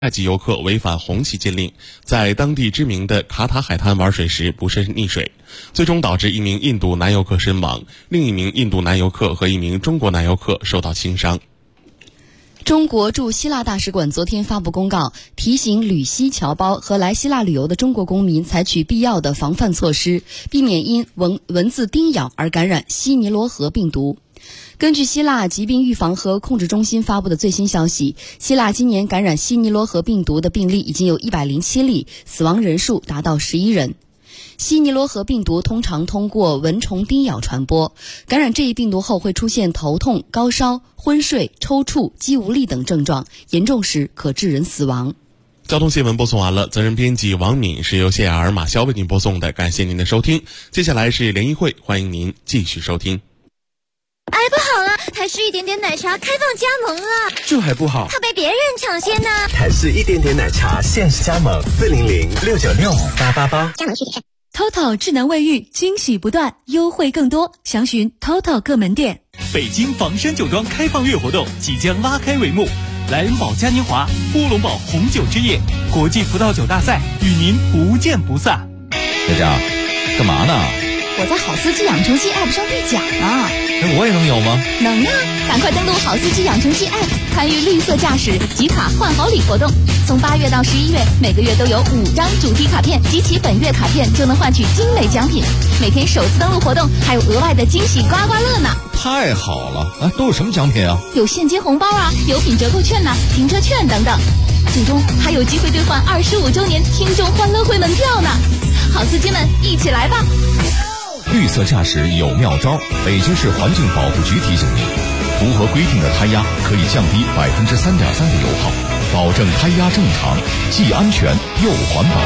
外籍游客违反红旗禁令，在当地知名的卡塔海滩玩水时不慎溺水，最终导致一名印度男游客身亡，另一名印度男游客和一名中国男游客受到轻伤。 中国驻希腊大使馆昨天发布公告，提醒旅希侨胞和来希腊旅游的中国公民采取必要的防范措施，避免因蚊子叮咬而感染希尼罗河病毒。根据希腊疾病预防和控制中心发布的最新消息，希腊今年感染希尼罗河病毒的病例已经有107例，死亡人数达到11人。希尼罗河病毒通常通过蚊虫叮咬传播，感染这一病毒后会出现头痛、高烧、昏睡、抽搐、肌无力等症状，严重时可致人死亡。 交通新闻播送完了，责任编辑王敏是由谢雅儿、马潇为您播送的，感谢您的收听。接下来是联谊会，欢迎您继续收听。 哎，不好了，台式一点点奶茶开放加盟了， 这还不好， 怕被别人抢先呢。 台式一点点奶茶限时加盟，400-696-888， 加盟具体看。 TOTO 智能卫浴，惊喜不断，优惠更多，详询 TOTO 各门店。 北京房山酒庄开放月活动即将拉开帷幕，莱茵堡嘉年华、乌龙堡红酒之夜、国际葡萄酒大赛与您不见不散。 佳佳，干嘛呢？ 我在好司机养成系 App 上兑奖呢。 我也能有吗？ 能啊！赶快登录好司机养成系 App， 参与绿色驾驶集卡换好礼活动。从8月到11月，每个月都有5张主题卡片，集齐本月卡片就能换取精美奖品。每天首次登录活动还有额外的惊喜刮刮乐呢！ 太好了！都有什么奖品啊？ 有现金红包啊，油品折扣券呐，停车券等等。最终还有机会兑换25周年听众欢乐会门票呢！好司机们，一起来吧！ 绿色驾驶有妙招，北京市环境保护局提醒您，符合规定的胎压可以降低3.3%的油耗，保证胎压正常，既安全又环保。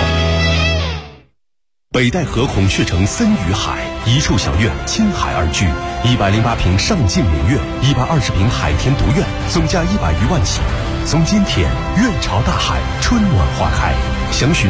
北戴河孔雀城森与海一处小院，亲海而居，108平上进名苑，120平海天独院，总价100余万起。从今天，院朝大海，春暖花开。详询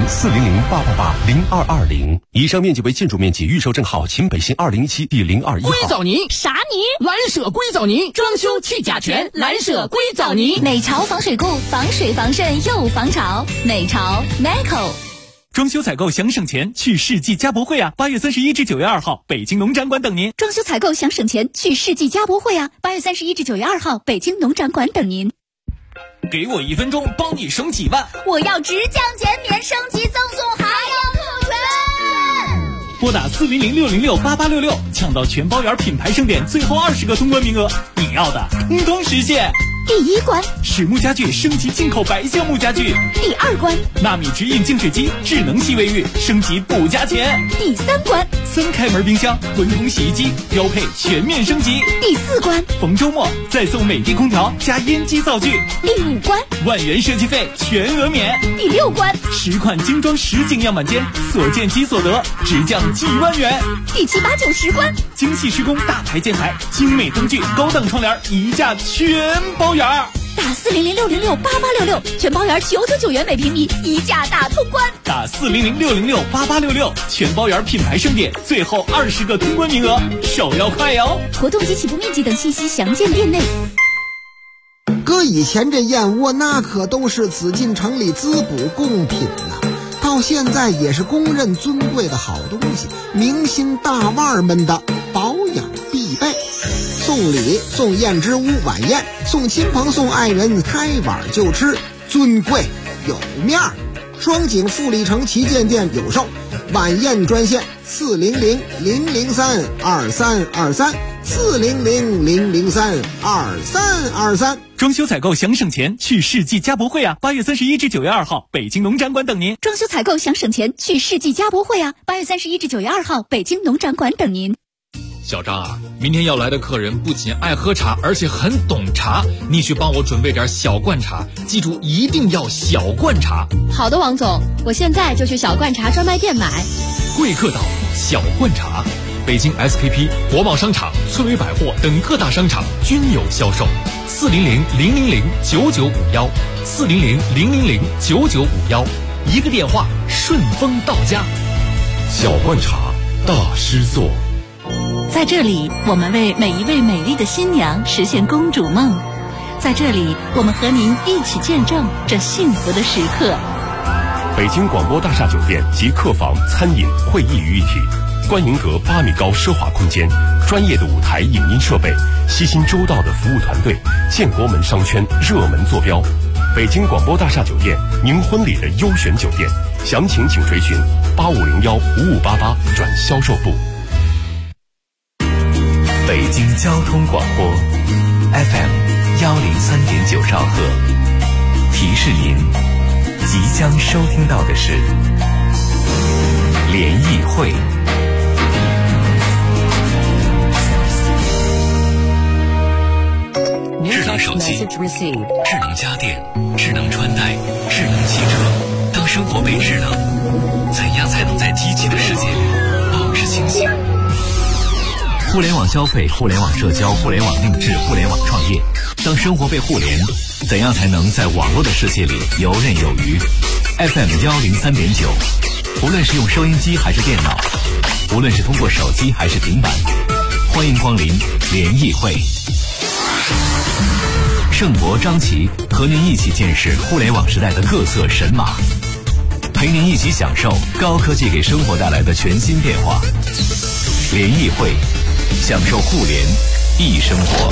400-888-0220。以上面积为建筑面积，预售证号秦北新2017第021号。 硅藻泥啥泥？蓝舍硅藻泥，装修去甲醛，蓝舍硅藻泥。 美潮防水固，防水防渗又防潮。美潮 Meco。 装修采购想省钱，去世纪家博会啊！8月31至9月2号，北京农展馆等您。 装修采购想省钱，去世纪家博会啊！8月31至9月2号，北京农展馆等您。 给我1分钟，帮你省几万！ 我要直降减免，升级赠送还有特权。 拨打400-606-8866，抢到全包圆品牌盛典最后20个通关名额，你要的通通实现。 第1关， 实木家具升级进口白橡木家具。 第2关， 纳米直饮净水机智能洗卫浴升级不加钱。 第3关 ，3开门冰箱滚筒洗衣机标配全面升级。 第4关， 逢周末再送美的空调加烟机灶具。 第5关， 万元设计费全额免。 第6关 ，10款精装实景样板间所见即所得，直降几万元。 第7、8、9、10关， 精细施工大牌建材精美灯具高档窗帘一价全包圆。 打400-606-8866，全包圆999元每平米，一价大通关。 打400-606-8866，全包圆品牌盛典最后20个通关名额，手要快哟！ 活动及起步面积等信息详见店内。 搁以前这燕窝那可都是紫禁城里滋补贡品呐，到现在也是公认尊贵的好东西，明星大腕们的保养必备。送礼送燕之屋晚宴，送亲朋送爱人开碗就吃，尊贵有面儿。双井富力城旗舰店有售，晚宴专线400-003-2323，400-003-2323。 装修采购想省钱，去世纪家博会啊！8月31至9月2号，北京农展馆等您。 装修采购想省钱，去世纪家博会啊！8月31至9月2号，北京农展馆等您。 小张啊，明天要来的客人不仅爱喝茶，而且很懂茶，你去帮我准备点小罐茶，记住一定要小罐茶。 好的，王总，我现在就去小罐茶专卖店买。 贵客岛小罐茶，北京 SKP、国贸商场、村委百货等各大商场均有销售。400-000-9951， 400-000-9951，一个电话顺丰到家。 小罐茶大师座。 在这里，我们为每一位美丽的新娘实现公主梦。 在这里，我们和您一起见证这幸福的时刻。 北京广播大厦酒店集客房、餐饮、会议于一体，观迎阁8米高奢华空间，专业的舞台影音设备，悉心周到的服务团队，建国门商圈热门坐标。北京广播大厦酒店，您婚礼的优选酒店，详情请垂询8501-5588转销售部。 北京交通广播 FM103.9兆赫，提示您即将收听到的是联谊会。智能手机、智能家电、智能穿戴、智能汽车，当生活被智能，怎样才能在机器的世界里保持清醒？互联网消费、互联网社交、互联网定制、互联网创业，当生活被互联，怎样才能在网络的世界里游刃有余？ FM103.9，无论是用收音机还是电脑，无论是通过手机还是平板，欢迎光临联谊会。盛博、张琪和您一起见识互联网时代的各色神马，陪您一起享受高科技给生活带来的全新变化。联谊会，享受互联易生活。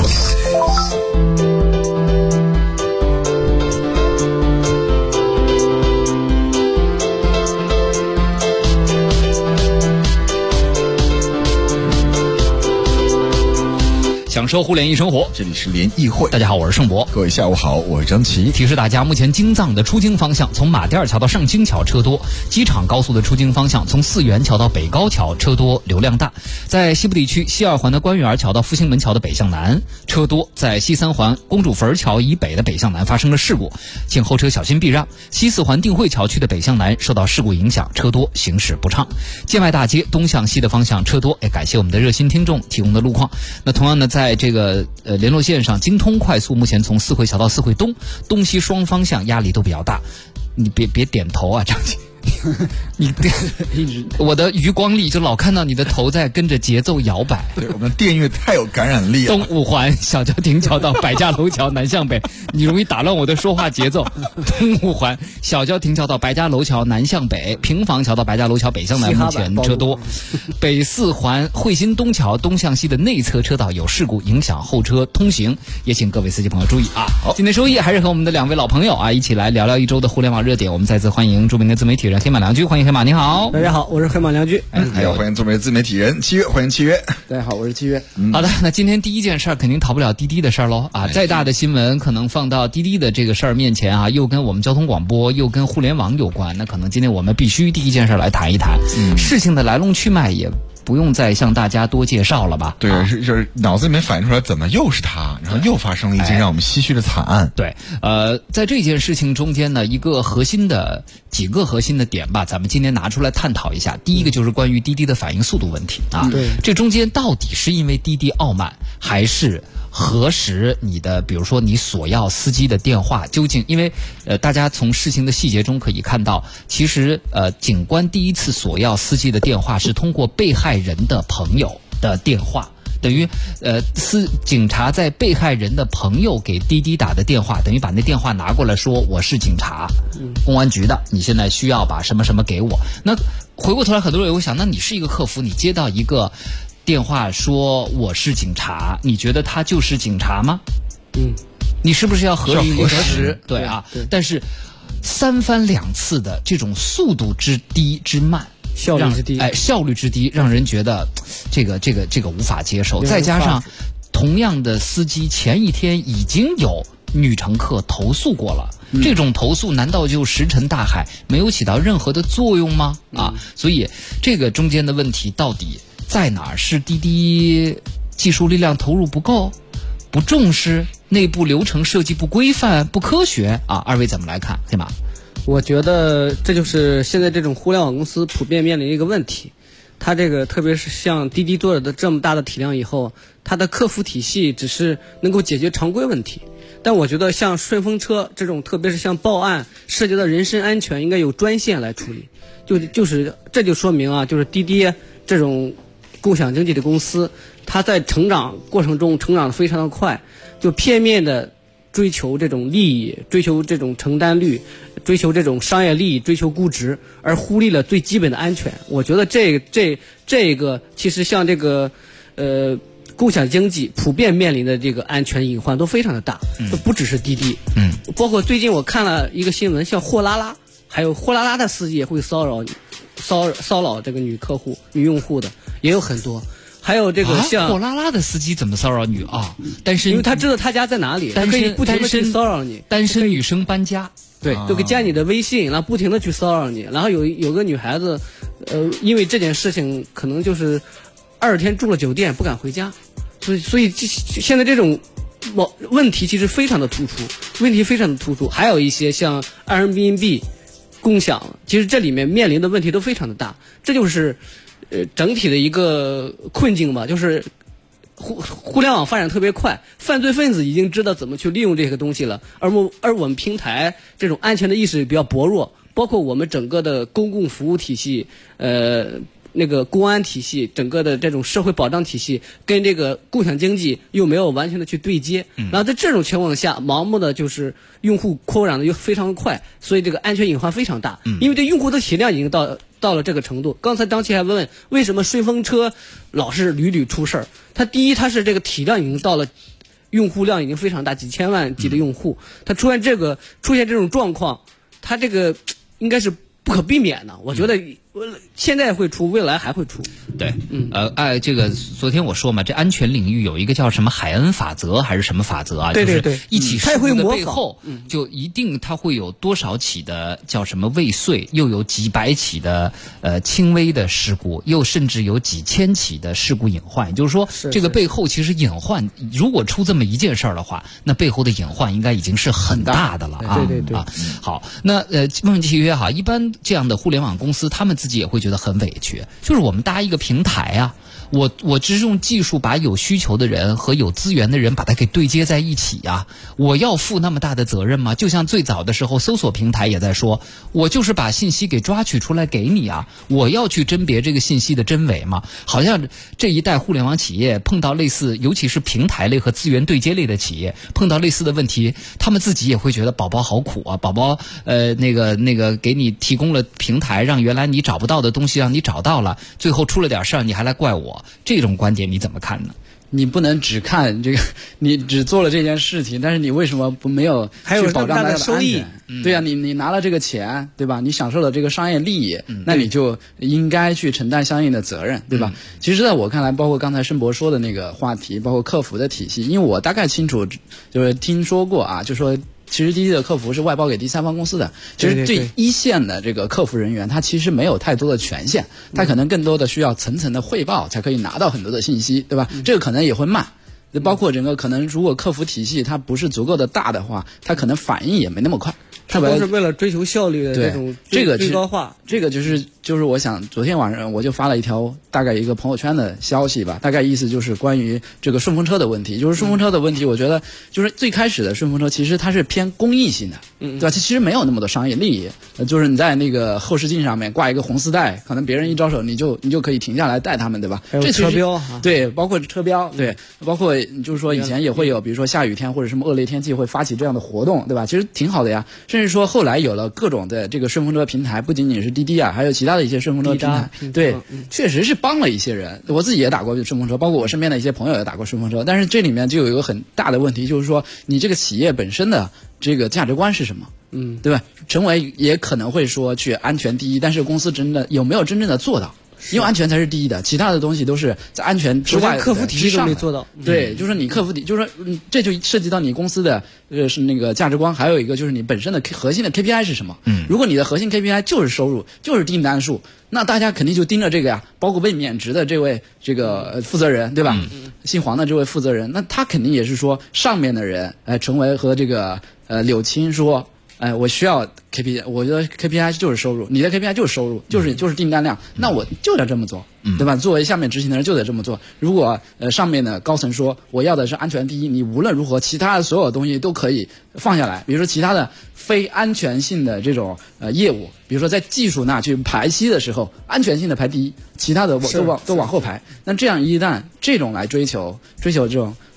享受互联易生活， 这里是联谊会。 大家好，我是盛博。 各位下午好，我是张琪。 提示大家，目前京藏的出京方向从马甸尔桥到上京桥车多，机场高速的出京方向从四元桥到北高桥车多，流量大。在西部地区，西二环的官园桥到复兴门桥的北向南车多，在西三环公主坟桥以北的北向南发生了事故，请后车小心避让。西四环定慧桥区的北向南受到事故影响，车多，行驶不畅。建外大街东向西的方向车多，感谢我们的热心听众提供的路况。那同样呢，在这个联络线上，京通快速目前从四惠桥到四惠东，东西双方向压力都比较大。你别点头啊，张姐。你我的余光里就老看到你的头在跟着节奏摇摆。 对，我们的电乐太有感染力了。 东五环小桥亭桥到百家楼桥南向北，你容易打乱我的说话节奏。东五环小桥亭桥到百家楼桥南向北，平房桥到百家楼桥北向南目前车多。北四环汇鑫东桥东向西的内侧车道有事故，影响后车通行，也请各位司机朋友注意啊。今天收益还是和我们的两位老朋友啊一起来聊聊一周的互联网热点。我们再次欢迎著名的自媒体人黑马良驹，欢迎黑马，你好。 大家好，我是黑马良驹。 还有欢迎著名的自媒体人七月，欢迎七月。 大家好，我是七月。 好的，那今天第一件事儿肯定逃不了滴滴的事儿喽啊！再大的新闻可能放到滴滴的这个事儿面前啊，又跟我们交通广播又跟互联网有关，那可能今天我们必须第一件事来谈一谈事情的来龙去脉，也不用再向大家多介绍了吧？ 对，就是脑子里面反映出来，怎么又是他，然后又发生了一件让我们唏嘘的惨案。 对，在这件事情中间呢，几个核心的点吧，咱们今天拿出来探讨一下。第一个就是关于滴滴的反应速度问题啊， 对， 这中间到底是因为滴滴傲慢，还是核实你的，比如说你索要司机的电话究竟？因为大家从事情的细节中可以看到，其实警官第一次索要司机的电话是通过被害人的朋友的电话，等于警察在被害人的朋友给滴滴打的电话，等于把那电话拿过来说我是警察，公安局的，你现在需要把什么什么给我。那回过头来很多人也会想，那你是一个客服，你接到一个电话说我是警察，你觉得他就是警察吗？你是不是要核实？对啊，对，但是三番两次的这种速度之低之慢，效率之低，让人觉得这个无法接受。再加上同样的司机前一天已经有女乘客投诉过了，这种投诉难道就石沉大海，没有起到任何的作用吗？所以这个中间的问题到底在哪儿？是滴滴技术力量投入不够，不重视，内部流程设计不规范，不科学啊？二位怎么来看？黑马？ 我觉得这就是现在这种互联网公司普遍面临一个问题，它这个特别是像滴滴做的这么大的体量以后，它的客服体系只是能够解决常规问题，但我觉得像顺风车这种，特别是像报案涉及到人身安全，应该有专线来处理。就是这就说明啊，就是滴滴这种共享经济的公司，它在成长过程中成长得非常的快，就片面的追求这种利益，追求这种承担率，追求这种商业利益，追求估值，而忽略了最基本的安全。我觉得这个其实像这个共享经济普遍面临的这个安全隐患都非常的大，不只是滴滴，包括最近我看了一个新闻，像货拉拉，还有货拉拉的司机也会骚扰这个女用户的也有很多。还有这个像货拉拉的司机怎么骚扰女啊？单身， 因为他知道他家在哪里，他可以不停的去骚扰你。 单身女生搬家， 对，都可以加你的微信，然后不停的去骚扰你。然后有个女孩子，因为这件事情可能就是20天住了酒店不敢回家，所以现在这种问题其实非常的突出，还有一些像 Airbnb 共享，其实这里面面临的问题都非常的大，这就是整体的一个困境吧，就是互联网发展特别快，犯罪分子已经知道怎么去利用这个东西了，而我们平台这种安全的意识比较薄弱，包括我们整个的公共服务体系，那个公安体系，整个的这种社会保障体系跟这个共享经济又没有完全的去对接，然后在这种情况下，盲目的就是用户扩展的又非常快，所以这个安全隐患非常大，因为这用户的体量已经到了这个程度。刚才张琪还问为什么顺风车老是屡出事儿，第一它是这个体量已经到了，用户量已经非常大，几千万级的用户，它出现这种状况，它这个应该是不可避免的，我觉得现在会出，未来还会出。 对，这个昨天我说嘛，这安全领域有一个叫什么海恩法则还是什么法则啊？ 对， 就是一起事故的背后，就一定它会有多少起的叫什么未遂，又有几百起的轻微的事故，又甚至有几千起的事故隐患。也就是说，这个背后其实隐患，如果出这么一件事儿的话，那背后的隐患应该已经是很大的了啊！ 对啊，好，那梦契约哈，一般这样的互联网公司，他们自己也会觉得很委屈，就是我们搭一个平台啊，我只是用技术把有需求的人和有资源的人把它给对接在一起啊，我要负那么大的责任吗？就像最早的时候搜索平台也在说，我就是把信息给抓取出来给你啊，我要去甄别这个信息的真伪吗？好像这一代互联网企业碰到类似，尤其是平台类和资源对接类的企业碰到类似的问题，他们自己也会觉得宝宝好苦啊，宝宝那个给你提供了平台，让原来你找不到的东西让你找到了，最后出了点事儿你还来怪我，这种观点你怎么看呢？ 你不能只看这个，你只做了这件事情，但是你为什么没有去保障大家的收益？对呀，你拿了这个钱，对吧？你享受了这个商业利益，那你就应该去承担相应的责任，对吧？其实在我看来，包括刚才申博说的那个话题，包括客服的体系，因为我大概清楚，就是听说过啊，就说其实滴滴的客服是外包给第三方公司的，其实最一线的这个客服人员，他其实没有太多的权限，他可能更多的需要层层的汇报才可以拿到很多的信息，对吧？这个可能也会慢。包括整个可能，如果客服体系它不是足够的大的话，它可能反应也没那么快。 它都是为了追求效率的这种最高化。 这个就是我想昨天晚上我就发了一条大概一个朋友圈的消息吧，大概意思就是关于这个顺风车的问题。就是顺风车的问题，我觉得就是最开始的顺风车其实它是偏公益性的，对吧？它其实没有那么多商业利益，就是你在那个后视镜上面挂一个红丝带，可能别人一招手你就可以停下来带他们，对吧？ 还有车标， 对，包括车标，对，包括就是说以前也会有，比如说下雨天或者什么恶劣天气会发起这样的活动，对吧？其实挺好的呀。甚至说后来有了各种的这个顺风车平台，不仅仅是滴滴啊，还有其他的一些顺风车平台，对，确实是帮了一些人。我自己也打过顺风车，包括我身边的一些朋友也打过顺风车。但是这里面就有一个很大的问题，就是说你这个企业本身的这个价值观是什么？对吧？陈伟也可能会说去安全第一，但是公司真的有没有真正的做到？因为安全才是第一的，其他的东西都是在安全之外的， 客服体系都没做到。 对，就是你客服体，就是说，这就涉及到你公司的是那个价值观，还有一个就是你本身的核心的 KPI 是什么？如果你的核心 KPI 就是收入，就是订单数，那大家肯定就盯着这个呀。包括被免职的这位这个负责人，对吧？姓黄的这位负责人，那他肯定也是说上面的人，陈维和这个柳青说。我需要 KPI， 我觉得 KPI 就是收入，你的 KPI 就是收入，就是订单量，那我就得这么做，对吧？作为下面执行的人就得这么做。如果上面的高层说我要的是安全第一，你无论如何其他的所有东西都可以放下来，比如说其他的非安全性的这种业务，比如说在技术那去排期的时候，安全性的排第一，其他的都往后排。那这样一旦这种来追求这种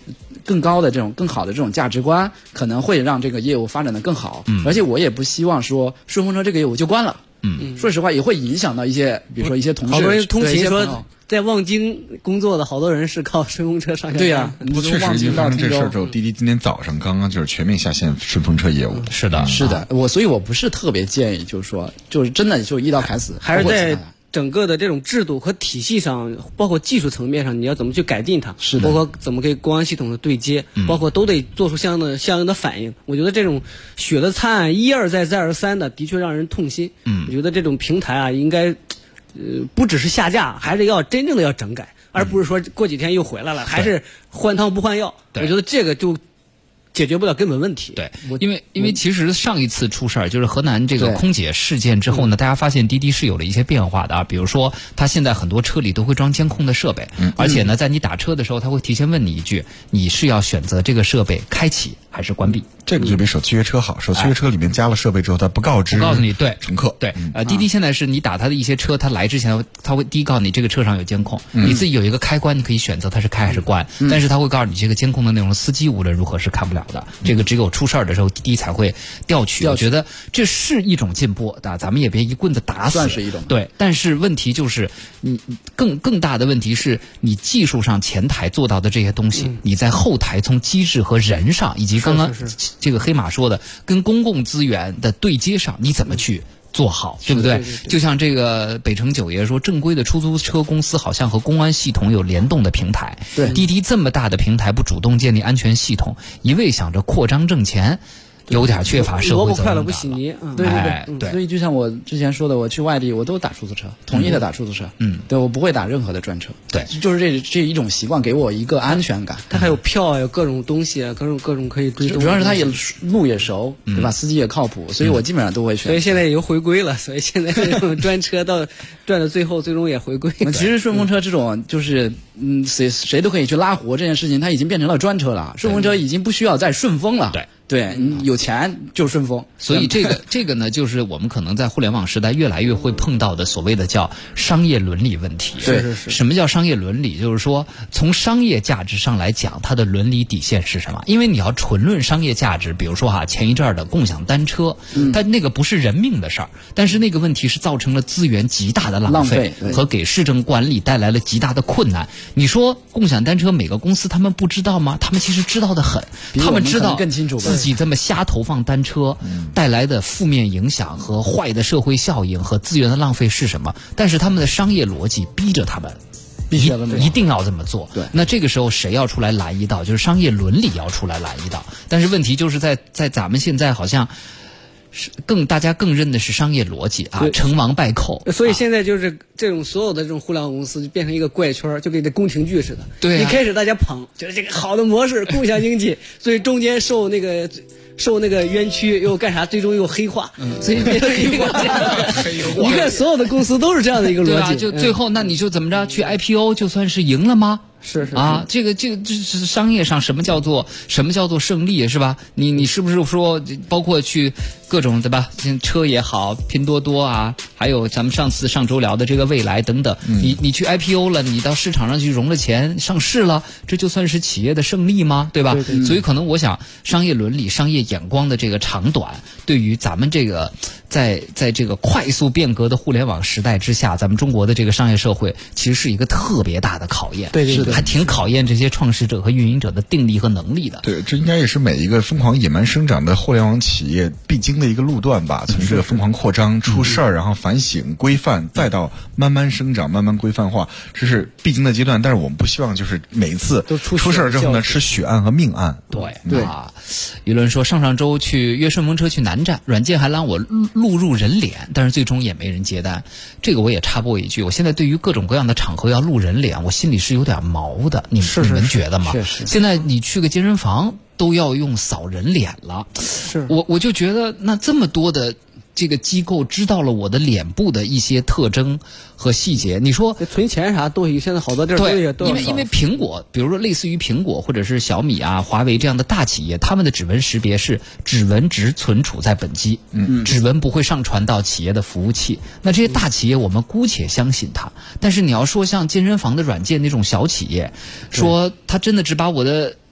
更高的这种更好的这种价值观，可能会让这个业务发展的更好。而且我也不希望说顺风车这个业务就关了。说实话也会影响到一些，比如说一些同事， 好多人通勤说在望京工作的好多人是靠顺风车上下。 对呀， 不确实因为发生这事儿之后，滴滴今天早上刚刚就是全面下线顺风车业务。 是的， 是的，所以我不是特别建议，就是说，就是真的就一刀砍死， 还是在整个的这种制度和体系上，包括技术层面上，你要怎么去改进它？ 是的， 包括怎么跟公安系统的对接，包括都得做出相应的反应。我觉得这种血的灿烂一而再再而三的，的确让人痛心。我觉得这种平台啊，应该不只是下架，还是要真正的要整改，而不是说过几天又回来了，还是换汤不换药。我觉得这个就解决不了根本问题。 对，因为其实上一次出事儿就是河南这个空姐事件之后呢，大家发现滴滴是有了一些变化的啊，比如说它现在很多车里都会装监控的设备，而且呢，在你打车的时候，它会提前问你一句，你是要选择这个设备开启还是关闭？ 这个就比手机约车好，手机约车里面加了设备之后，它不告诉你对乘客。 对，滴滴现在是你打它的一些车，它来之前它会第一告诉你这个车上有监控，你自己有一个开关，你可以选择它是开还是关，但是它会告诉你这个监控的内容，司机无论如何是看不了的，这个只有出事儿的时候滴滴才会调取。我觉得这是一种进步啊，咱们也别一棍子打死， 算是一种。 对，但是问题就是你更大的问题是你技术上前台做到的这些东西，你在后台从机制和人上，以及刚刚这个黑马说的跟公共资源的对接上，你怎么去做好，对不对？就像这个北城九爷说，正规的出租车公司好像和公安系统有联动的平台。 对， 滴滴这么大的平台不主动建立安全系统，一味想着扩张挣钱，有点缺乏社会责任感。萝卜快乐不洗泥。 对。所以就像我之前说的，我去外地我都打出租车，统一的打出租车。对，我不会打任何的专车。 对， 就是这一种习惯给我一个安全感。 它还有票啊，有各种东西啊，各种可以追踪。 主要是它也路也熟，对吧？司机也靠谱，所以我基本上都会选。 所以现在也回归了，所以现在这种专车到转到最后，最终也回归。 其实顺风车这种就是谁都可以去拉活这件事情，它已经变成了专车了。顺风车已经不需要再顺风了。对，你有钱就顺风。 所以这个呢，就是我们可能在互联网时代越来越会碰到的所谓的叫商业伦理问题。 是。 什么叫商业伦理？就是说从商业价值上来讲，它的伦理底线是什么？因为你要纯论商业价值，比如说前一阵儿的共享单车，它那个不是人命的事儿，但是那个问题是造成了资源极大的浪费和给市政管理带来了极大的困难。你说共享单车每个公司他们不知道吗？他们其实知道的很，他们知道更清楚自己这么瞎投放单车带来的负面影响和坏的社会效应和资源的浪费是什么，但是他们的商业逻辑逼着他们一定要这么做。 对， 那这个时候谁要出来拦一道？就是商业伦理要出来拦一道。但是问题就是在咱们现在好像大家更认的是商业逻辑啊，成王败寇。 所以现在就是这种所有的这种互联网公司就变成一个怪圈，就跟这宫廷剧似的。 对， 一开始大家捧，觉得这个好的模式，共享经济，所以中间受那个冤屈又干啥，最终又黑化，所以变成一个你看所有的公司都是这样的一个逻辑。 就最后那你就怎么着去 IPO 就算是赢了吗？ 是啊，这是商业上什么叫做胜利是吧？你是不是说包括去各种对吧？车也好，拼多多啊，还有咱们上周聊的这个未来等等，你去 IPO 了，你到市场上去融了钱上市了，这就算是企业的胜利吗？对吧？ 对。 所以可能我想商业伦理、商业眼光的这个长短，对于咱们这个在这个快速变革的互联网时代之下，咱们中国的这个商业社会其实是一个特别大的考验。 对， 还挺考验这些创始者和运营者的定力和能力的。 对，这应该也是每一个疯狂野蛮生长的互联网企业必经的一个路段吧。从这个疯狂扩张出事儿，然后反省规范，再到慢慢生长、慢慢规范化，这是必经的阶段。但是我们不希望就是每一次出事儿之后呢，吃血案和命案。 对啊，舆论说上周去约顺风车去南站，软件还让我录入人脸，但是最终也没人接单。这个我也插播一句，我现在对于各种各样的场合要录人脸，我心里是有点毛的。你们觉得吗？现在你去个健身房都要用扫人脸了。我就觉得那这么多的这个机构知道了我的脸部的一些特征和细节，你说存钱啥都现在好多地儿都因为苹果，比如说类似于苹果或者是小米啊、华为这样的大企业，他们的指纹识别是指纹只存储在本机，指纹不会上传到企业的服务器。那这些大企业我们姑且相信它，但是你要说像健身房的软件那种小企业，说他真的只把我的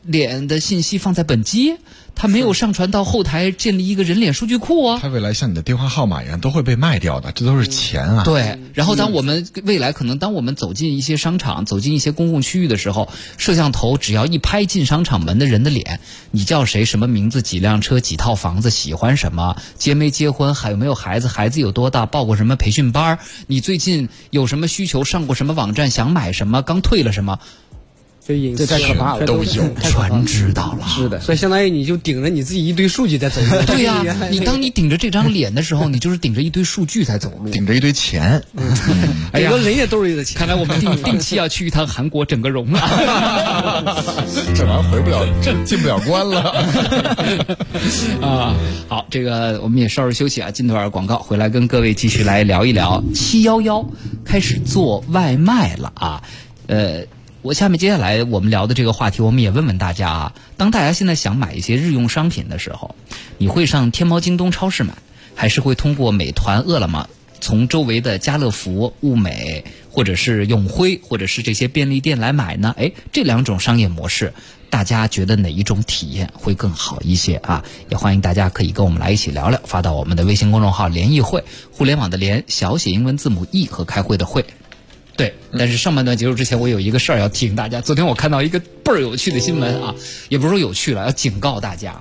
脸的信息放在本机，它没有上传到后台建立一个人脸数据库啊。 它未来像你的电话号码一样都会被卖掉的，这都是钱啊。 对，然后当我们未来可能当我们走进一些商场、走进一些公共区域的时候，摄像头只要一拍进商场门的人的脸，你叫谁、什么名字、几辆车、几套房子、喜欢什么、结没结婚、还有没有孩子、孩子有多大、报过什么培训班、你最近有什么需求、上过什么网站、想买什么、刚退了什么。 这太可怕了， 都有，全知道了。 是的，所以相当于你就顶着你自己一堆数据在走路。 对呀、当你顶着这张脸的时候，你就是顶着一堆数据在走路， 顶着一堆钱。 哎呀，人家兜里的钱。 看来我们定期要去一趟韩国整个容了。 这玩意儿回不了，进不了关了。 啊，好，这个我们也稍事休息啊，进段广告，回来跟各位继续来聊一聊711开始做外卖了啊，接下来我们聊的这个话题，我们也问问大家啊，当大家现在想买一些日用商品的时候，你会上天猫、京东超市买，还是会通过美团、饿了么，从周围的家乐福、物美或者是永辉或者是这些便利店来买呢？这两种商业模式，大家觉得哪一种体验会更好一些啊？也欢迎大家可以跟我们来一起聊聊，发到我们的微信公众号联谊会，互联网的联，小写英文字母 E 和开会的会。对，但是上半段结束之前，我有一个事儿要提醒大家。昨天我看到一个倍儿有趣的新闻啊，也不是说有趣了，要警告大家。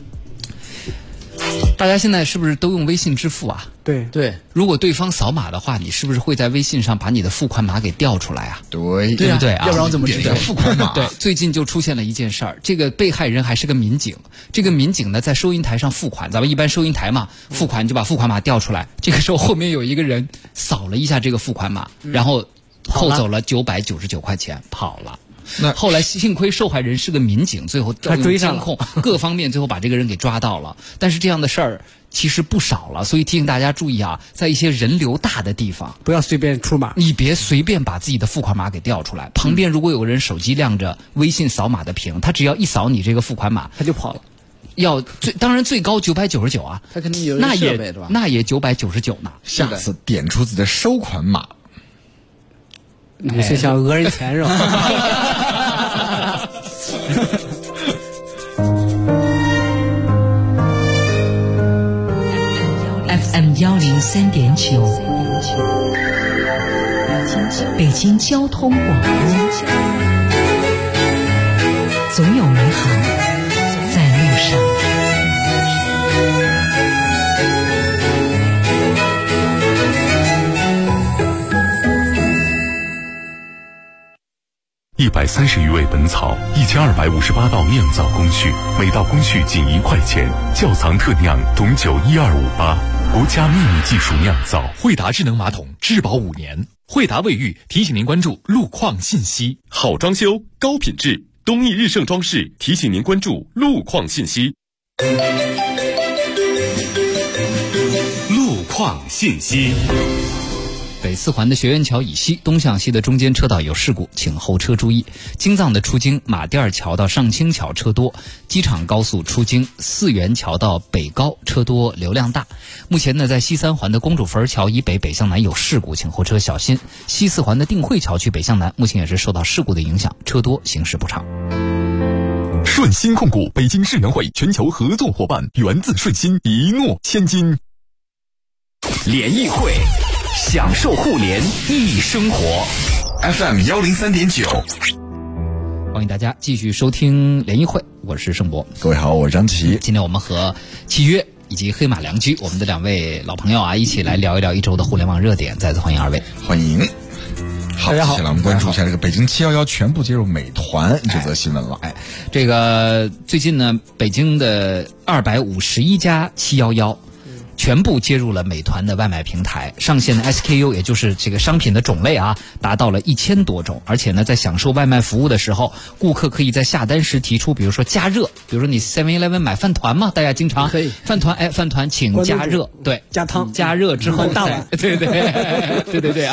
大家现在是不是都用微信支付啊？ 对。 如果对方扫码的话，你是不是会在微信上把你的付款码给调出来啊？ 对不对啊？ 要不然我怎么知道付款码？ 对，最近就出现了一件事儿，这个被害人还是个民警。这个民警呢，在收银台上付款，咱们一般收银台嘛，付款就把付款码调出来。这个时候后面有一个人扫了一下这个付款码，然后扣走了999块钱，跑了。那后来幸亏受害人是个民警，最后他追上监控各方面，最后把这个人给抓到了。但是这样的事儿其实不少了，所以提醒大家注意啊，在一些人流大的地方， 不要随便出码， 你别随便把自己的付款码给调出来。旁边如果有个人手机亮着微信扫码的屏，他只要一扫你这个付款码， 他就跑了。 当然最高999啊， 他肯定有人设备是吧？ 那也999呢。 下次点出自己的收款码。 你是想讹人钱是吧 ？FM 103.9，北京交通广播，总有美好在路上。 130余味本草，1258道酿造工序，每道工序仅1块钱。窖藏特酿董酒12588，国家秘密技术酿造。 惠达智能马桶质保5年。惠达卫浴提醒您关注路况信息。 好装修，高品质，东义日盛装饰提醒您关注路况信息。路况信息。 北四环的学院桥以西东向西的中间车道有事故，请后车注意。京藏的出京马甸桥到上清桥车多，机场高速出京四元桥到北高车多流量大。目前呢，在西三环的公主坟桥以北北向南有事故，请后车小心。西四环的定慧桥去北向南目前也是受到事故的影响，车多行驶不畅。 顺鑫控股北京智能会全球合作伙伴，源自顺鑫，一诺千金。 联谊会，享受互联易生活。 FM 103.9， 欢迎大家继续收听联谊会，我是盛博。 各位好，我是张琪。 今天我们和契约以及黑马良驹，我们的2位老朋友啊，一起来聊一聊一周的互联网热点。再次欢迎2位， 欢迎。好，接下来我们关注一下这个北京711全部接入美团这则新闻了。 这个最近呢，北京的251家711。全部接入了美团的外卖平台，上线的 SKU 也就是这个商品的种类啊，达到了1000多种。而且呢，在享受外卖服务的时候，顾客可以在下单时提出，比如说加热，比如说你 7-Eleven 买饭团嘛，大家经常可以饭团，饭团请加热，对， 加汤， 加热之后大碗， 对啊，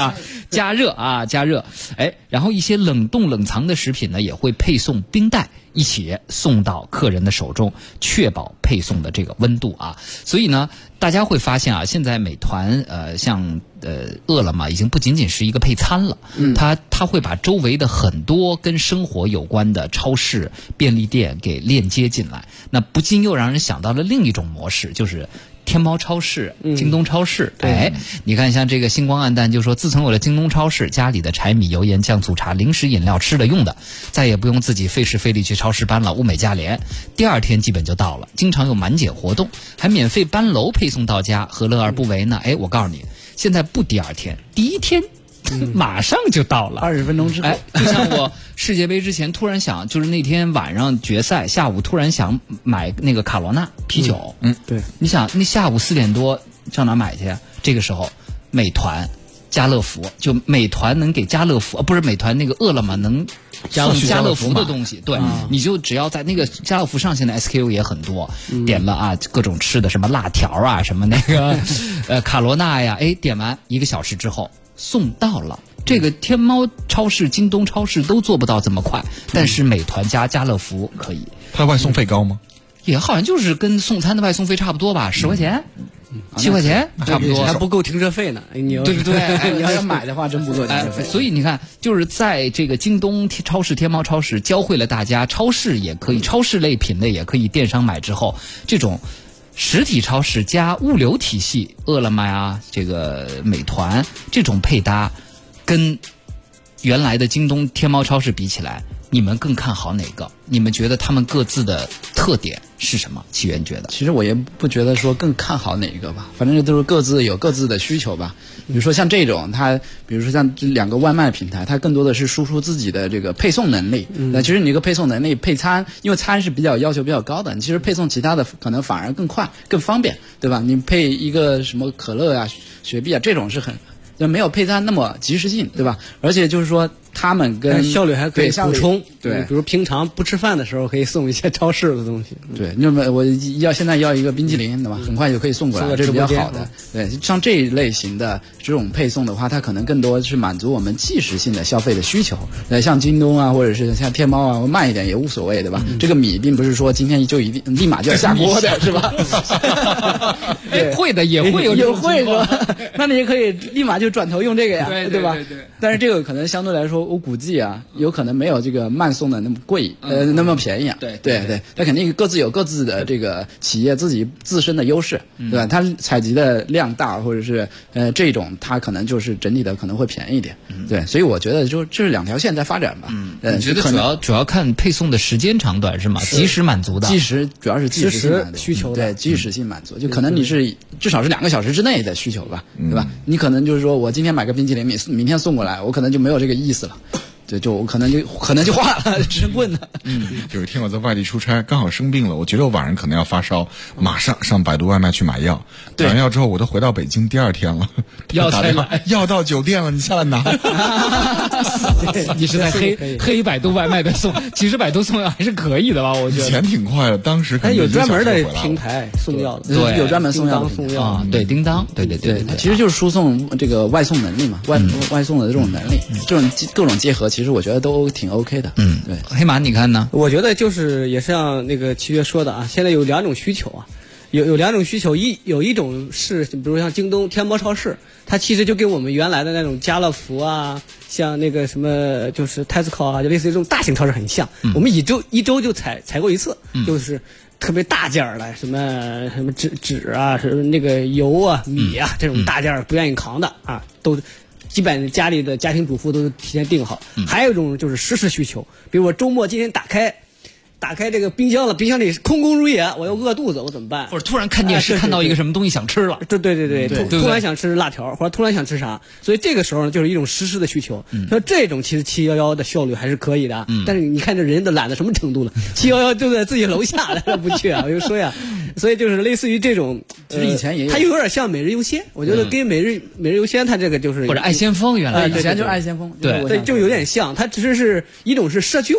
加热。哎，然后一些冷冻冷藏的食品呢，也会配送冰袋一起送到客人的手中，确保配送的这个温度啊。所以呢，大家会发现啊，现在美团像饿了么已经不仅仅是一个配餐了，它会把周围的很多跟生活有关的超市、便利店给链接进来，那不禁又让人想到了另一种模式，就是天猫超市、京东超市。哎，你看像这个星光暗淡就说，自从有了京东超市，家里的柴米油盐酱醋茶、零食饮料、吃的用的，再也不用自己费时费力去超市搬了，物美价廉，第二天基本就到了，经常有满减活动，还免费搬楼配送到家，何乐而不为呢？哎，我告诉你，现在不第二天，第一天马上就到了 ，20分钟之后。 哎，就像我世界杯之前突然想，就是那天晚上决赛下午突然想买那个卡罗娜啤酒。 对， 你想那下午4点多上哪买去？这个时候，美团、家乐福，就美团能给家乐福，不是美团那个饿了么能送家乐福的东西，对，你就只要在那个家乐福上，现在 SKU 也很多，点了啊各种吃的，什么辣条啊，什么那个卡罗娜呀，哎，点完1个小时之后送到了。这个天猫超市、京东超市都做不到这么快，但是美团加家乐福可以。 它外送费高吗？ 也好像就是跟送餐的外送费差不多吧，10块钱。7块钱差不多， 还不够停车费呢。 对不对？ 你要买的话，真不够停车费。 所以你看，就是在这个京东超市、天猫超市教会了大家，超市也可以，超市类品类也可以电商买之后，这种实体超市加物流体系，饿了么呀、这个美团这种配搭，跟原来的京东、天猫超市比起来，你们更看好哪个？你们觉得他们各自的特点是什么？起源觉得， 其实我也不觉得说更看好哪一个吧，反正都是各自有各自的需求吧。比如说像这种，它比如说像这2个外卖平台，它更多的是输出自己的这个配送能力。那其实你一个配送能力配餐，因为餐是比较要求比较高的，你其实配送其他的可能反而更快、更方便，对吧？你配一个什么可乐啊、雪碧啊，这种是很就没有配餐那么及时性，对吧？而且就是说他们跟效率还可以补充， 对， 比如平常不吃饭的时候可以送一些超市的东西。 对，那么我现在要一个冰淇淋，对吧？很快就可以送过来，这是比较好的。对，像这一类型的这种配送的话，它可能更多是满足我们即时性的消费的需求。像京东啊，或者是像天猫啊，慢一点也无所谓，对吧？这个米并不是说今天就一定立马就要下锅的，是吧？ 会的，也会有这种情况。 那你也可以立马就转头用这个呀，对吧？ 对。 但是这个可能相对来说，我估计啊，有可能没有这个慢送的那么贵，那么便宜啊。对，它肯定各自有各自的这个企业自己自身的优势，对吧？它采集的量大，或者是这种它可能就是整体的可能会便宜一点。对，所以我觉得就这是2条线在发展吧。 你觉得主要看配送的时间长短是吗？及时满足的。 主要是即时性满足需求， 对，即时性满足，就可能你是至少是2个小时之内的需求吧，对吧？你可能就是说我今天买个冰淇淋，明天送过来，我可能就没有这个意思了。对，就可能就化了，直棍了。 有一天我在外地出差，刚好生病了，我觉得我晚上可能要发烧，马上上百度外卖去买药。买完药之后，我都回到北京第2天了， 药才来， 药到酒店了，你下来拿。 你是在黑百度外卖的送，其实百度送药还是可以的吧？我觉得以前挺快的，当时还有专门的平台送药的， 对，有专门送药啊， 对，叮当，对， 它其实就是输送这个外送能力嘛，外送的这种能力，这种各种结合。其实我觉得都挺 OK 的。对。 黑马你看呢？ 我觉得就是也像那个七月说的啊，现在有2种需求啊，有2种需求，有一种是比如像京东、天猫超市，它其实就跟我们原来的那种家乐福啊，像那个什么就是 Tesco 啊，就类似于这种大型超市很像。我们一周就采购一次，就是特别大件儿的，什么纸啊，什么那个油啊、米啊这种大件儿不愿意扛的啊，都。基本家里的家庭主妇都提前订好。还有一种就是实时需求，比如我周末今天打开这个冰箱了，冰箱里空空如也，我又饿肚子，我怎么办？ 或者突然看电视看到一个什么东西想吃了， 对，突然想吃辣条，或者突然想吃啥，所以这个时候呢，就是一种实时的需求。说这种其实711的效率还是可以的，但是你看这人都懒到什么程度了，711就在自己楼下了，不去啊，我就说呀，所以就是类似于这种， 其实以前也有， 它有点像每日优先，我觉得跟每日优先它这个就是或者爱先锋，原来以前就是爱先锋， 对，就有点像，它只是一种是社区化的。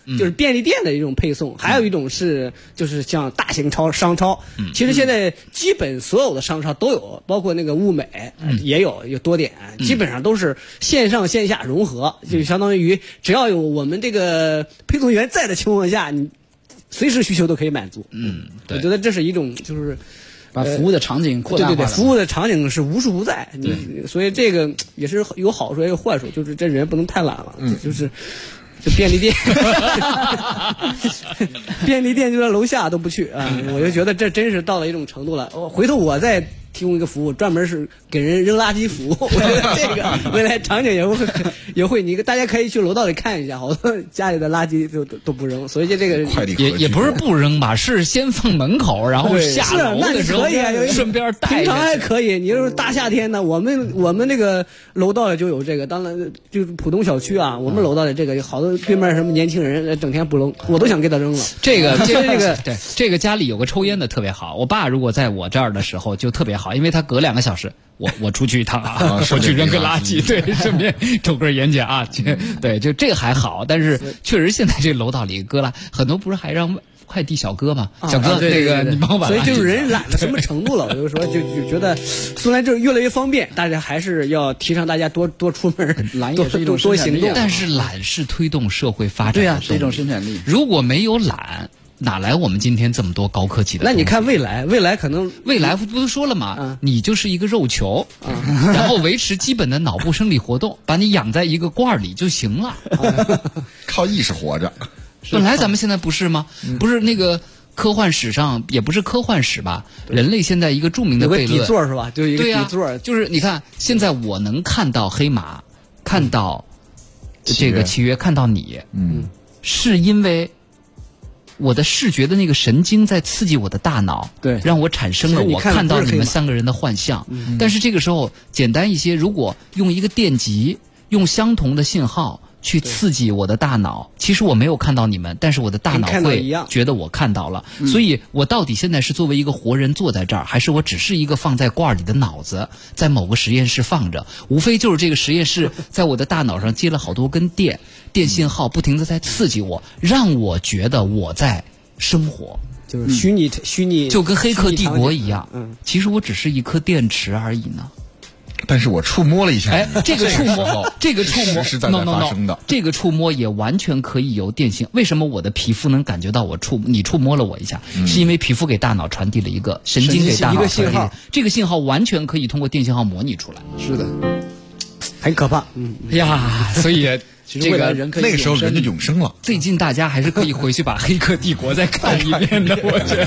就是便利店的一种配送，还有一种是就是像大型商超。其实现在基本所有的商超都有，包括那个物美也有多点，基本上都是线上线下融合，就相当于只要有我们这个配送员在的情况下，你随时需求都可以满足。 对， 我觉得这是一种就是把服务的场景扩大化。 对，服务的场景是无处不在。所以这个也是有好处也有坏处，就是这人不能太懒了。就是便利店，便利店就在楼下都不去啊！我就觉得这真是到了一种程度了。回头我再提供一个服务，专门是给人扔垃圾服务。我觉得这个未来场景也会，你大家可以去楼道里看一下，好多家里的垃圾都不扔，所以这个也不是不扔吧，是先放门口，然后下楼的时候顺便带。 平常还可以，你就是大夏天的，我们那个楼道里就有这个，当然就是浦东小区啊，我们楼道里这个好多对面什么年轻人整天不扔，我都想给他扔了。 这个对，这个家里有个抽烟的特别好。我爸如果在我这儿的时候就特别好，因为他隔2个小时，我出去一趟啊，我去扔个垃圾，对，顺便抽根烟去啊，对，就这个还好。但是确实现在这楼道里搁了很多，不是还让快递小哥嘛？小哥，那个你帮我把。 所以就是人懒到什么程度了？我就说，就觉得虽然就是越来越方便，大家还是要提倡大家多出门， 懒也是一种多行动。 但是懒是推动社会发展的， 对啊，是一种生产力。 如果没有懒，哪来我们今天这么多高科技的？ 那你看未来可能未来不是说了吗？你就是一个肉球，然后维持基本的脑部生理活动，把你养在一个罐里就行了， 靠意识活着。 本来咱们现在不是吗？不是那个科幻史上，也不是科幻史吧？人类现在一个著名的悖论， 有个底座是吧？就一个底座， 就是你看，现在我能看到黑马，看到这个契约，看到你，是因为我的视觉的那个神经在刺激我的大脑， 对， 让我产生了我看到你们3个人的幻象。但是这个时候简单一些，如果用一个电极，用相同的信号去刺激我的大脑，其实我没有看到你们，但是我的大脑会觉得我看到了。所以我到底现在是作为一个活人坐在这儿，还是我只是一个放在罐里的脑子，在某个实验室放着？无非就是这个实验室在我的大脑上接了好多根电信号，不停地在刺激我，让我觉得我在生活。 就是虚拟， 就跟黑客帝国一样。其实我只是一颗电池而已呢。 但是我触摸了一下， 这个触摸实实在在发生的， 这个触摸也完全可以由电信。为什么我的皮肤能感觉到你触摸了我一下？是因为皮肤给大脑传递了一个神经给大脑传递的这个信号，完全可以通过电信号模拟出来。 是的， 很可怕。 呀，所以这个那个时候人就永生了。 最近大家还是可以回去把《黑客帝国》再看一遍的，我觉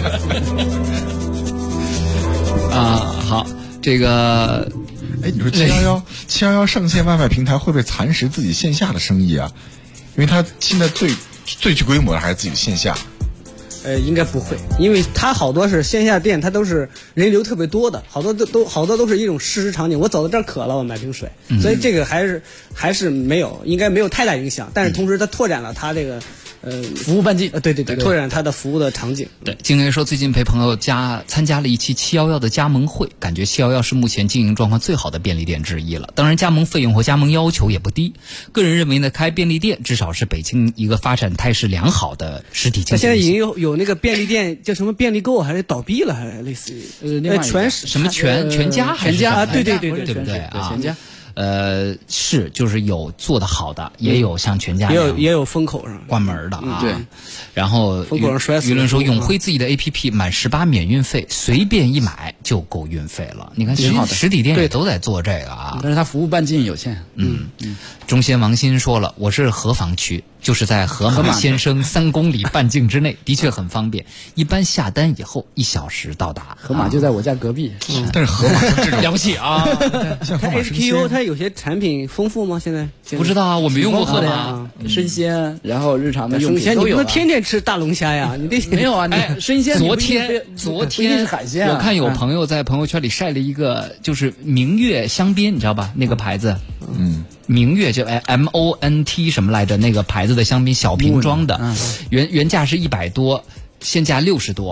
得。好，这个。 你说711上线外卖平台会不会蚕食自己线下的生意啊？因为它现在最具规模的还是自己线下。 应该不会，因为它好多是线下店，它都是人流特别多的，好多都是一种事实场景。我走到这儿渴了，我买瓶水，所以这个还是应该没有太大影响。但是同时它拓展了它这个。 服务半径， 对，拓展它的服务的场景。 对，金爷说最近陪朋友参加了一期711的加盟会，感觉711是目前经营状况最好的便利店之一了。当然，加盟费用和加盟要求也不低。个人认为呢，开便利店至少是北京一个发展态势良好的实体经济。 现在已经有那个便利店叫什么便利购，还是倒闭了，还是类似于什么全家还是全家？对对不对啊？全家。就是有做得好的，也有像全家也有风口上关门的啊。 对， 然后风口上摔死。 舆论说永辉自己的 APP 满18免运费，随便一买就够运费了。你看实体店也都在做这个啊， 但是它服务半径有限。 中仙王鑫说了，我是河坊区，就是在河马先生3公里半径之内，的确很方便。一般下单以后1小时到达。 河马就在我家隔壁。 但是河马这种了不起啊！ 像河马 HQ 它有些产品丰富吗？现在不知道啊，我没用过河马。 生鲜，然后日常的用品都有。你不能天天吃大龙虾呀？你得没有啊？生鲜。 昨天是海鲜。 我看有朋友在朋友圈里晒了一个，就是明月香槟，你知道吧？那个牌子，明月就MONT 什么来着？那个牌子的香槟，小瓶装的，原价是100多，现价60多。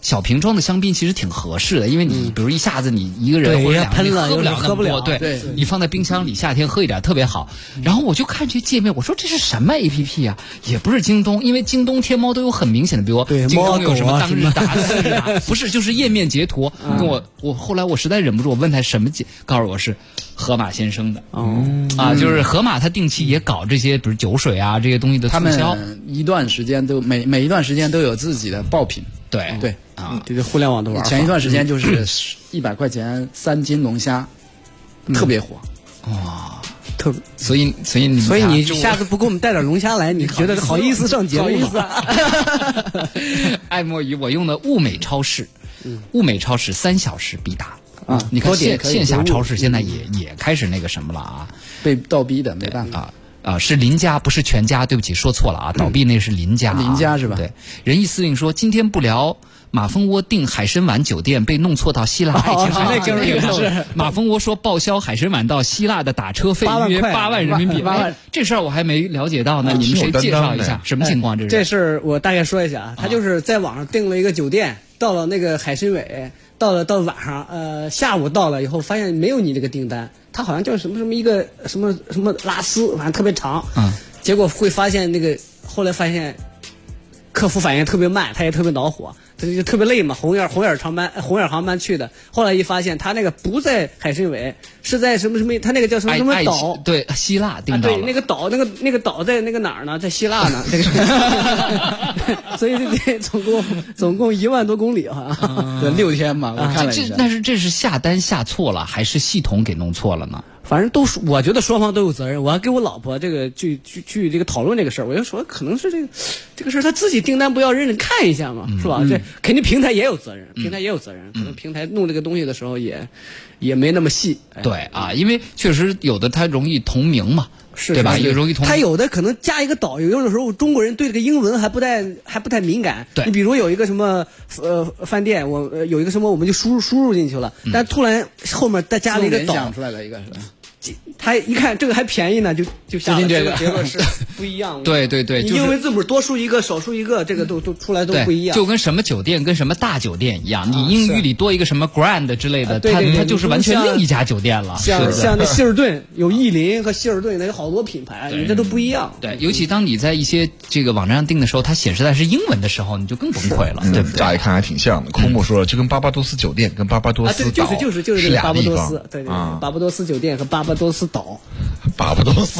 小瓶装的香槟其实挺合适的，因为你比如一下子你一个人或者两个人喝不了，对，你放在冰箱里，夏天喝一点特别好。然后我就看这界面，我说这是什么 APP 啊？也不是京东，因为京东、天猫都有很明显的，比如京东有什么当日打次啊，不是，就是页面截图。跟我后来我实在忍不住，我问他什么告诉我是盒马鲜生的。就是盒马它定期也搞这些，比如酒水啊这些东西的促销。 他们一段时间都每一段时间都有自己的爆品。 对这是互联网的玩法。 前一段时间就是100块钱3斤龙虾，特别火。 哇， 所以你下次不给我们带点龙虾来，你觉得好意思上节目吗？ 爱墨鱼我用的物美超市，物美超市3小时必达啊！你看线下超市现在也开始那个什么了啊， 被倒逼的没办法。 是林家，不是全家，对不起，说错了啊！倒闭那是林家， 林家是吧？ 对，仁义司令说今天不聊马蜂窝订海参崴酒店被弄错到希腊爱情海岛，是马蜂窝说报销海参崴到希腊的打车费约8万人民币，这事儿我还没了解到呢，你们谁介绍一下什么情况？ 这事儿我大概说一下啊，他就是在网上订了一个酒店，到了那个海参崴，到晚上下午到了以后，发现没有你这个订单。他好像叫什么一个什么拉丝，反正特别长。结果会发现后来发现客服反应特别慢，他也特别恼火，他就特别累嘛，红眼航班去的。后来一发现他那个不在海参崴，是在什么，他那个叫什么岛？ 对，希腊订到了。 对，那个岛在那个哪儿呢？在希腊呢。这个，所以这总共1万多公里好像， 对，6天嘛。我看了一下。 但是这是下单下错了，还是系统给弄错了呢？ 反正我觉得双方都有责任。我还跟我老婆这个去这个讨论这个事儿，我就说可能是这个事儿他自己订单不要认真看一下嘛，是吧？这肯定平台也有责任，可能平台弄这个东西的时候也没那么细。 对啊，因为确实有的它容易同名嘛。对吧？也容易同。 他有的可能加一个岛，有的时候中国人对这个英文还不太敏感。 对， 你比如有一个什么饭店，有一个什么我们就输入进去了，但突然后面再加了一个岛， 想出来了一个是吧？ 他一看这个还便宜呢，就下了这个结论是不一样的。 对， 你英文字母多输一个少输一个，这个都出来都不一样。 就跟什么酒店跟什么大酒店一样，你英语里多一个什么 Grand 之类的，它就是完全另一家酒店了。 像那希尔顿有意林和希尔顿，那有好多品牌，你这都不一样。 对，尤其当你在一些这个网站上订的时候，它显示的是英文的时候，你就更崩溃了，对不对？ 乍一看还挺像的。空木说了，就跟巴巴多斯酒店跟巴巴多斯岛就是这个巴巴多斯，对，巴巴多斯酒店和巴巴多斯岛。 巴巴多斯，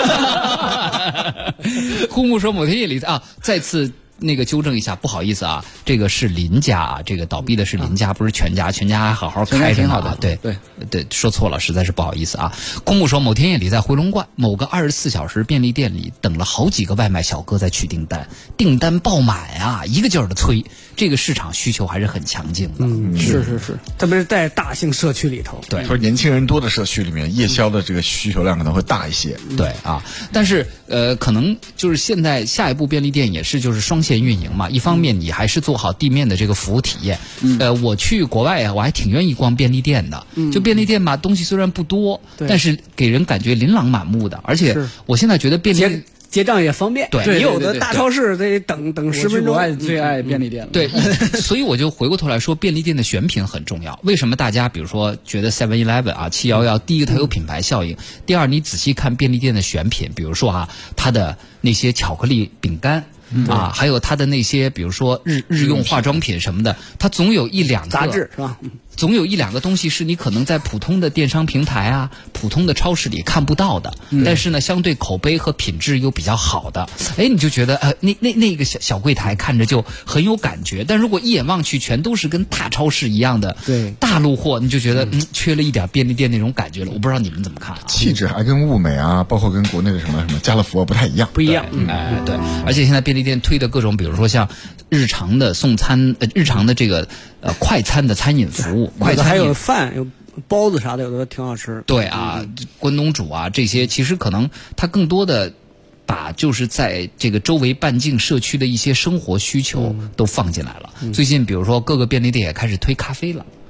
枯木说某天夜里再次那个纠正一下，不好意思啊，这个是林家啊，这个倒闭的是林家，不是全家，全家还好好开着呢。 挺好的， 对，说错了，实在是不好意思啊。枯木说某天夜里在回龙观某个24小时便利店里等了好几个外卖小哥在取订单，订单爆满啊，一个劲儿的催，这个市场需求还是很强劲的。 是，特别是在大型社区里头， 对， 说年轻人多的社区里面，夜宵的这个需求量可能会大一些。 对啊，但是可能就是现在下一步便利店也是就是双线运营嘛，一方面你还是做好地面的这个服务体验。我去国外啊，我还挺愿意逛便利店的。就便利店吧，东西虽然不多，但是给人感觉琳琅满目的，而且我现在觉得便利店结账也方便。 对， 你有的大超市得等10分钟。 我最爱便利店了。 对，所以我就回过头来说，便利店的选品很重要。为什么大家比如说觉得 7-Eleven 啊711，第一个它有品牌效应，第二你仔细看便利店的选品，比如说它的那些巧克力饼干。还有它的那些，比如说日用化妆品什么的，它总有1-2个杂志是吧？ 总有1-2个东西是你可能在普通的电商平台啊、普通的超市里看不到的，但是呢，相对口碑和品质又比较好的，你就觉得那个小柜台看着就很有感觉。但如果一眼望去全都是跟大超市一样的大陆货，你就觉得缺了一点便利店那种感觉了。我不知道你们怎么看啊？ 气质还跟物美啊，包括跟国内的什么家乐福不太一样。 不一样。 对，而且现在便利店推的各种，比如说像日常的送餐、日常的这个快餐的餐饮服务，快餐还有饭、有包子啥的，有的挺好吃。 对啊，关东煮啊这些，其实可能它更多的把就是在这个周围半径社区的一些生活需求都放进来了。最近比如说各个便利店也开始推咖啡了。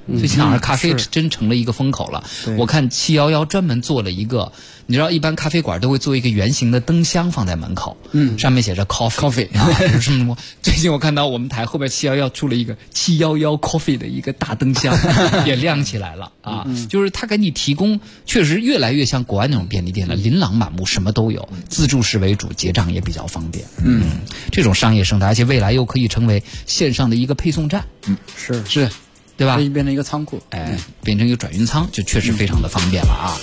最近好像咖啡真成了一个风口了。我看711专门做了一个，你知道一般咖啡馆都会做一个圆形的灯箱放在门口，上面写着 coffee 啊什么。最近我看到我们台后边711出了一个711 coffee 的一个大灯箱，也亮起来了啊。就是它给你提供，确实越来越像国外那种便利店了，琳琅满目，什么都有，自助式为主，结账也比较方便。这种商业生态，而且未来又可以成为线上的一个配送站。 是。 对吧？ 可以变成一个仓库， 变成一个转运仓，就确实非常的方便了啊。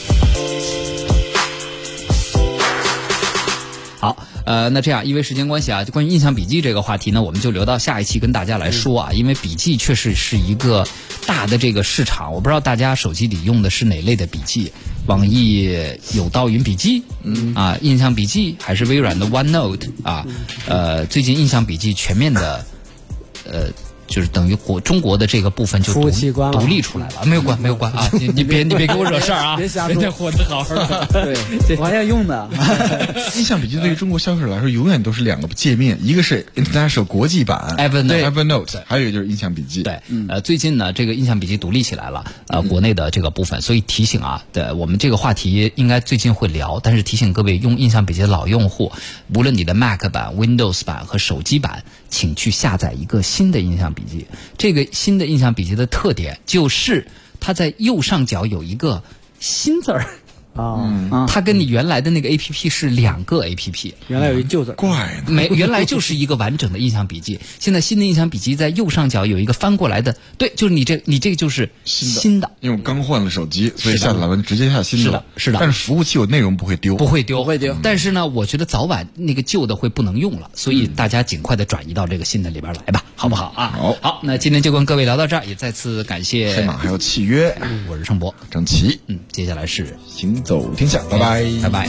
好，那这样，因为时间关系啊，就关于印象笔记这个话题呢，我们就留到下一期跟大家来说啊。因为笔记确实是一个大的这个市场，我不知道大家手机里用的是哪类的笔记，网易有道云笔记，印象笔记，还是微软的 OneNote 啊？最近印象笔记全面的，就是等于中国的这个部分就独立出来了，没有关啊！你别给我惹事儿啊！ 别瞎说， 人家活得好好的。 对，我还要用的。 印象笔记对于中国消费者来说，永远都是两个界面，一个是 International 国际版 Evernote， 还有一个就是印象笔记。 对，最近呢，这个印象笔记独立起来了，国内的这个部分，所以提醒啊，我们这个话题应该最近会聊，但是提醒各位用印象笔记的老用户，无论你的 Mac 版、Windows 版和手机版，请去下载一个新的印象笔记。这个新的印象笔记的特点就是它在右上角有一个新字儿。它跟你原来的那个 APP 是两个 APP， 原来有一旧字， 怪没，原来就是一个完整的印象笔记。现在新的印象笔记在右上角有一个翻过来的，对，就是你这个就是新的。 因为我刚换了手机，所以下载完直接下新的。 是的。 但是服务器有内容不会丢， 不会丢。但是呢，我觉得早晚那个旧的会不能用了，所以大家尽快的转移到这个新的里边来吧，好不好啊？好，那今天就跟各位聊到这儿，也再次感谢黑马还有契约， 我是盛博郑奇， 接下来是行走天下，拜拜， 拜拜。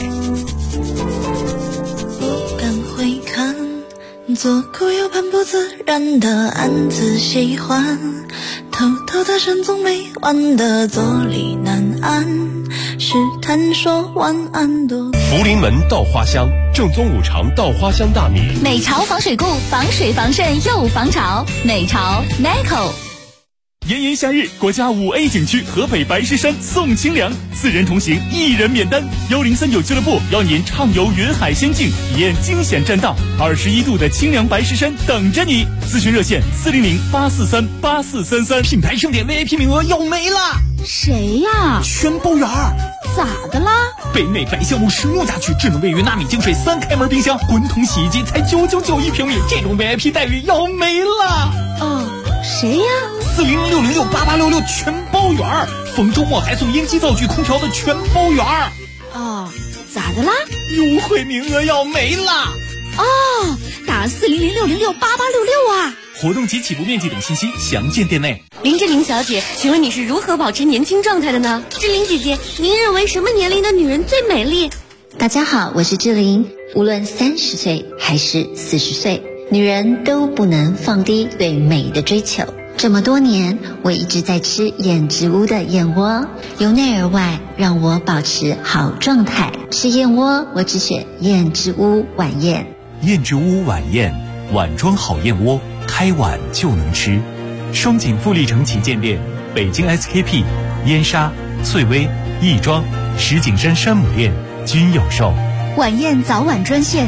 不敢回看，左顾右盼不自然的暗自喜欢，偷偷的神总没完的坐立难安，试探说晚安多。 福临门稻花香，正宗五常稻花香大米， 美潮防水固，防水防渗又防潮，美潮 Neco。 炎炎夏日，国家5A 景区河北白石山送清凉，4人同行，1人免单。1039俱乐部邀您畅游云海仙境，体验惊险栈道，21度的清凉白石山等着你。咨询热线400-843-8433。 品牌盛典 VIP 名额要没了， 谁呀？ 全包圆儿。 咋的啦？ 北美白橡木实木家具，智能卫浴纳米净水3开门冰箱，滚筒洗衣机才999一平米，这种 VIP 待遇要没了。 谁呀 ？400-606-8866全包圆儿，逢周末还送烟机灶具空调的全包圆儿。 咋的啦？ 优惠名额要没了。 打400-606-8866啊！ 活动及起步面积等信息详见店内。 林志玲小姐，请问你是如何保持年轻状态的呢？志玲姐姐，您认为什么年龄的女人最美丽？ 大家好，我是志玲。无论30岁还是40岁，女人都不能放低对美的追求。这么多年，我一直在吃燕之屋的燕窝，由内而外让我保持好状态。吃燕窝，我只选燕之屋晚宴。 燕之屋晚宴，碗装好燕窝，开碗就能吃。双井富力城旗舰店，北京 SKP、燕莎、翠微、亦庄、石景山山姆店均有售。 晚宴早晚专线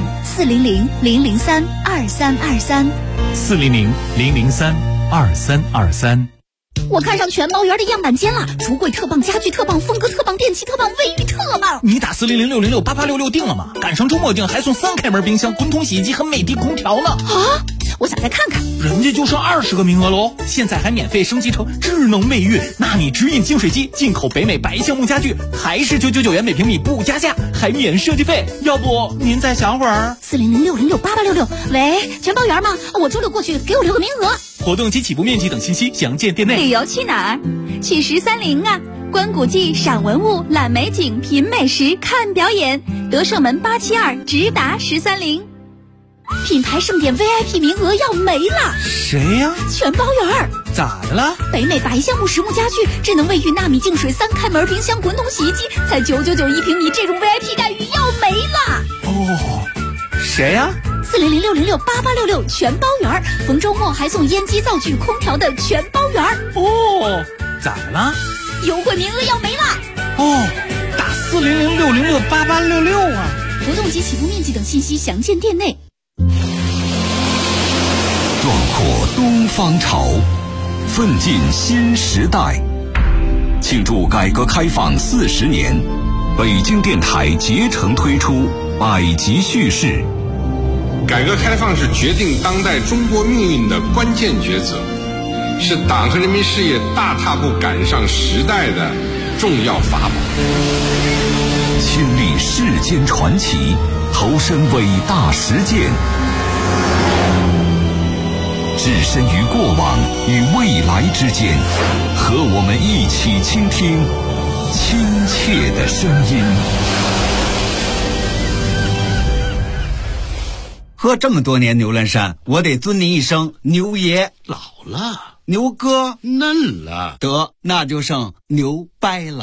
400-003-2323。 400-003-2323。 我看上全包圆的样板间了，橱柜特棒，家具特棒，风格特棒，电器特棒，卫浴特棒。 你打400-606-8866定了吗？赶上周末定还送3开门冰箱、滚筒洗衣机和美的空调呢。 我想再看看。 人家就剩20个名额喽，现在还免费升级成智能卫浴，纳米直饮净水机，进口北美白橡木家具，还是999元每平米不加价，还免设计费。要不您再想会儿 ？400-606-8866。喂，全包圆吗？我周六过去，给我留个名额。 活动及起步面积等信息详见店内。 旅游去哪儿？去1030啊！观古迹、赏文物、览美景、品美食、看表演。德胜门872，直达1030。品牌盛典 VIP 名额要没了。 谁呀？ 全包圆。 咋的了？ 北美白橡木实木家具，智能卫浴纳米净水3开门冰箱，滚筒洗衣机才999一平米，这种 VIP 待遇要没了。 谁呀 ？400-606-8866全包圆，逢周末还送烟机灶具空调的全包圆。 怎么了？ 优惠名额要没了哦，打400-606-8866啊！ 活动及起步面积等信息详见店内。 壮阔东方潮，奋进新时代。庆祝改革开放40年，北京电台竭诚推出百集叙事。 改革开放是决定当代中国命运的关键抉择，是党和人民事业大踏步赶上时代的重要法宝。 亲历世间传奇，投身伟大实践，置身于过往与未来之间，和我们一起倾听亲切的声音。 喝这么多年牛栏山，我得尊您一声牛爷。 老了， 牛哥嫩了， 得那就剩牛掰了。